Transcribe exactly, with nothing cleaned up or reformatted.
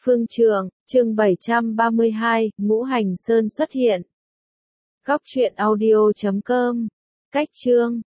Phương Trượng, chương bảy trăm ba mươi hai, Ngũ Hành Sơn xuất hiện. Góc truyện audio chấm com. Cách chương